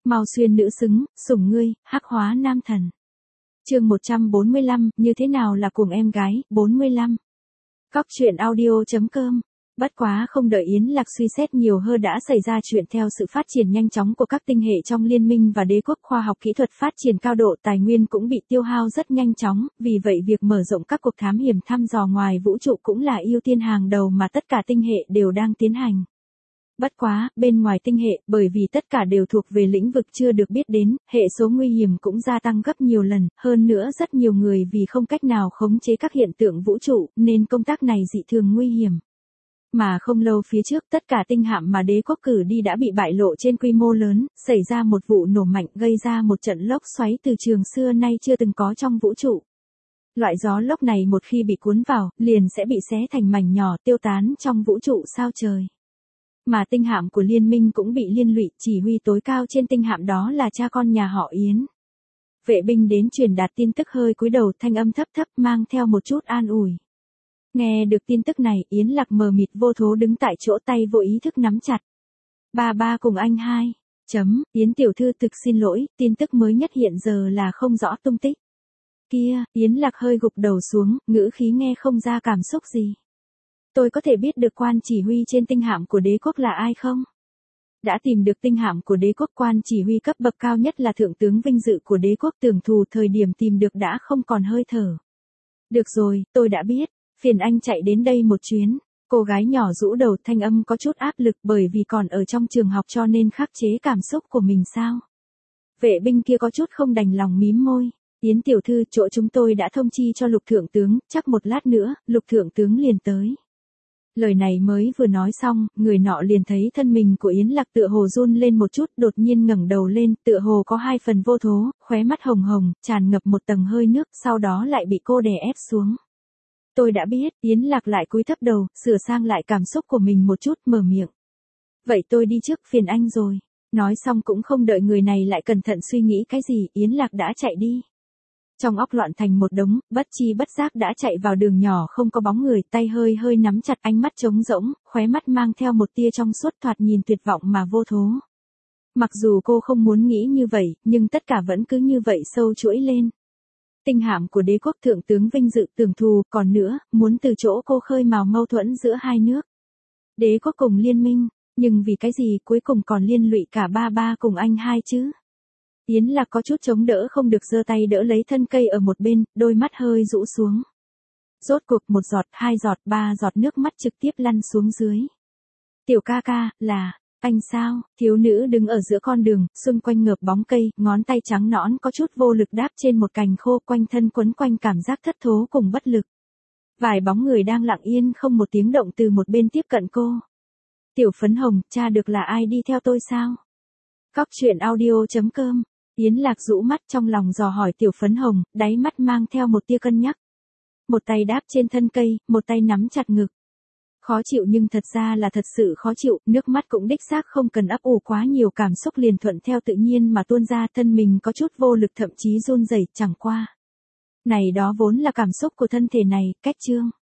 Mau xuyên nữ xứng, sủng ngươi, hắc hóa nam thần. Chương 145, như thế nào là cuồng em gái, 45. Cóc truyện audio.com. Bất quá không đợi Yến Lạc suy xét nhiều hơn đã xảy ra chuyện. Theo sự phát triển nhanh chóng của các tinh hệ trong liên minh và đế quốc, khoa học kỹ thuật phát triển cao độ, tài nguyên cũng bị tiêu hao rất nhanh chóng, vì vậy việc mở rộng các cuộc thám hiểm thăm dò ngoài vũ trụ cũng là ưu tiên hàng đầu mà tất cả tinh hệ đều đang tiến hành. Bất quá, bên ngoài tinh hệ, bởi vì tất cả đều thuộc về lĩnh vực chưa được biết đến, hệ số nguy hiểm cũng gia tăng gấp nhiều lần, hơn nữa rất nhiều người vì không cách nào khống chế các hiện tượng vũ trụ, nên công tác này dị thường nguy hiểm. Mà không lâu phía trước, tất cả tinh hạm mà đế quốc cử đi đã bị bại lộ trên quy mô lớn, xảy ra một vụ nổ mạnh gây ra một trận lốc xoáy từ trường xưa nay chưa từng có trong vũ trụ. Loại gió lốc này một khi bị cuốn vào, liền sẽ bị xé thành mảnh nhỏ tiêu tán trong vũ trụ sao trời. Mà tinh hạm của liên minh cũng bị liên lụy, chỉ huy tối cao trên tinh hạm đó là cha con nhà họ Yến. Vệ binh đến truyền đạt tin tức hơi cúi đầu, thanh âm thấp thấp mang theo một chút an ủi. Nghe được tin tức này, Yến Lạc mờ mịt vô thố đứng tại chỗ, tay vô ý thức nắm chặt. Ba cùng anh hai. Yến tiểu thư thực xin lỗi, tin tức mới nhất hiện giờ là không rõ tung tích. Kia, Yến Lạc hơi gục đầu xuống, ngữ khí nghe không ra cảm xúc gì. Tôi có thể biết được quan chỉ huy trên tinh hạm của đế quốc là ai không? Đã tìm được tinh hạm của đế quốc, quan chỉ huy cấp bậc cao nhất là thượng tướng vinh dự của đế quốc, tưởng thù thời điểm tìm được đã không còn hơi thở. Được rồi, tôi đã biết, phiền anh chạy đến đây một chuyến. Cô gái nhỏ rũ đầu, thanh âm có chút áp lực bởi vì còn ở trong trường học cho nên khắc chế cảm xúc của mình sao? Vệ binh kia có chút không đành lòng mím môi. Yến tiểu thư, chỗ chúng tôi đã thông chi cho Lục thượng tướng, chắc một lát nữa, Lục thượng tướng liền tới. Lời này mới vừa nói xong, người nọ liền thấy thân mình của Yến Lạc tựa hồ run lên một chút, đột nhiên ngẩng đầu lên, tựa hồ có hai phần vô thố, khóe mắt hồng hồng, tràn ngập một tầng hơi nước, sau đó lại bị cô đè ép xuống. Tôi đã biết, Yến Lạc lại cúi thấp đầu, sửa sang lại cảm xúc của mình một chút, mở miệng. Vậy tôi đi trước, phiền anh rồi. Nói xong cũng không đợi người này lại cẩn thận suy nghĩ cái gì, Yến Lạc đã chạy đi. Trong óc loạn thành một đống, bất chi bất giác đã chạy vào đường nhỏ không có bóng người, tay hơi hơi nắm chặt, ánh mắt trống rỗng, khóe mắt mang theo một tia trong suốt, thoạt nhìn tuyệt vọng mà vô thố. Mặc dù cô không muốn nghĩ như vậy, nhưng tất cả vẫn cứ như vậy sâu chuỗi lên. Tinh hạm của đế quốc, thượng tướng vinh dự, tưởng thù, còn nữa, muốn từ chỗ cô khơi mào mâu thuẫn giữa hai nước. Đế quốc cùng liên minh, nhưng vì cái gì cuối cùng còn liên lụy cả ba cùng anh hai chứ? Yến Lạc có chút chống đỡ không được, giơ tay đỡ lấy thân cây ở một bên, đôi mắt hơi rũ xuống. Rốt cuộc một giọt, hai giọt, ba giọt nước mắt trực tiếp lăn xuống dưới. Tiểu ca ca, là, anh sao? Thiếu nữ đứng ở giữa con đường, xung quanh ngợp bóng cây, ngón tay trắng nõn có chút vô lực đáp trên một cành khô, quanh thân quấn quanh cảm giác thất thố cùng bất lực. Vài bóng người đang lặng yên không một tiếng động từ một bên tiếp cận cô. Tiểu phấn hồng, cha được là ai đi theo tôi sao? Cóc truyện audio.com. Yến Lạc rũ mắt, trong lòng dò hỏi tiểu phấn hồng, đáy mắt mang theo một tia cân nhắc. Một tay đáp trên thân cây, một tay nắm chặt ngực. Khó chịu, nhưng thật ra là thật sự khó chịu, nước mắt cũng đích xác không cần ấp ủ quá nhiều, cảm xúc liền thuận theo tự nhiên mà tuôn ra, thân mình có chút vô lực, thậm chí run rẩy, chẳng qua. Này đó vốn là cảm xúc của thân thể này, cách chương.